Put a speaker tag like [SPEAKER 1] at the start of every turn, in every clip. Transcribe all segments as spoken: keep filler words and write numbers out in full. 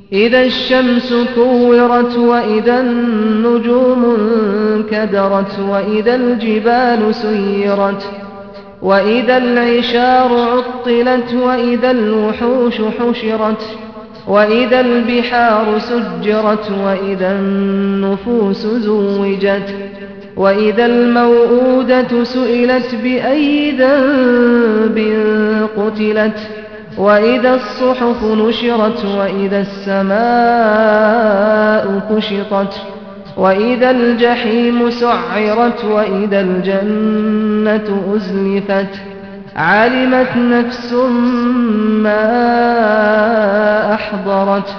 [SPEAKER 1] إذا الشمس كورت وإذا النجوم انكدرت وإذا الجبال سيرت وإذا العشار عطلت وإذا الوحوش حشرت وإذا البحار سجرت وإذا النفوس زوجت وإذا الموءودة سئلت بأي ذنب قتلت وإذا الصحف نشرت وإذا السماء كشطت وإذا الجحيم سعرت وإذا الجنة أزلفت علمت نفس ما أحضرت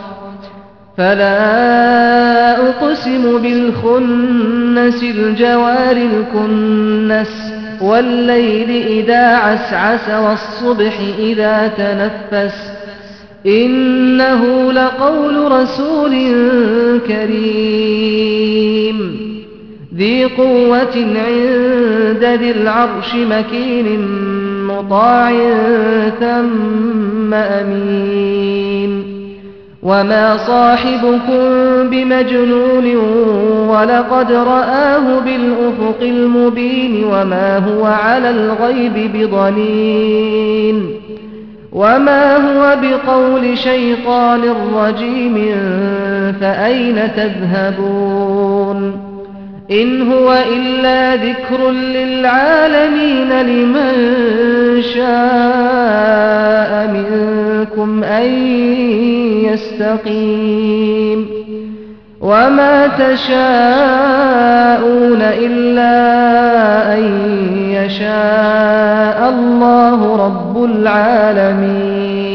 [SPEAKER 1] فلا أقسم بالخنس الجوار الكنس والليل إذا عسعس والصبح إذا تنفس إنه لقول رسول كريم ذي قوة عند ذي العرش مكين مطاع ثم أمين وما صاحبكم بمجنون ولقد رآه بالأفق المبين وما هو على الغيب بضنين وما هو بقول شيطان رجيم فأين تذهبون إن هو إلا ذكر للعالمين لمن شاء منكم أن يستقيم وما تشاءون إلا أن يشاء الله رب العالمين.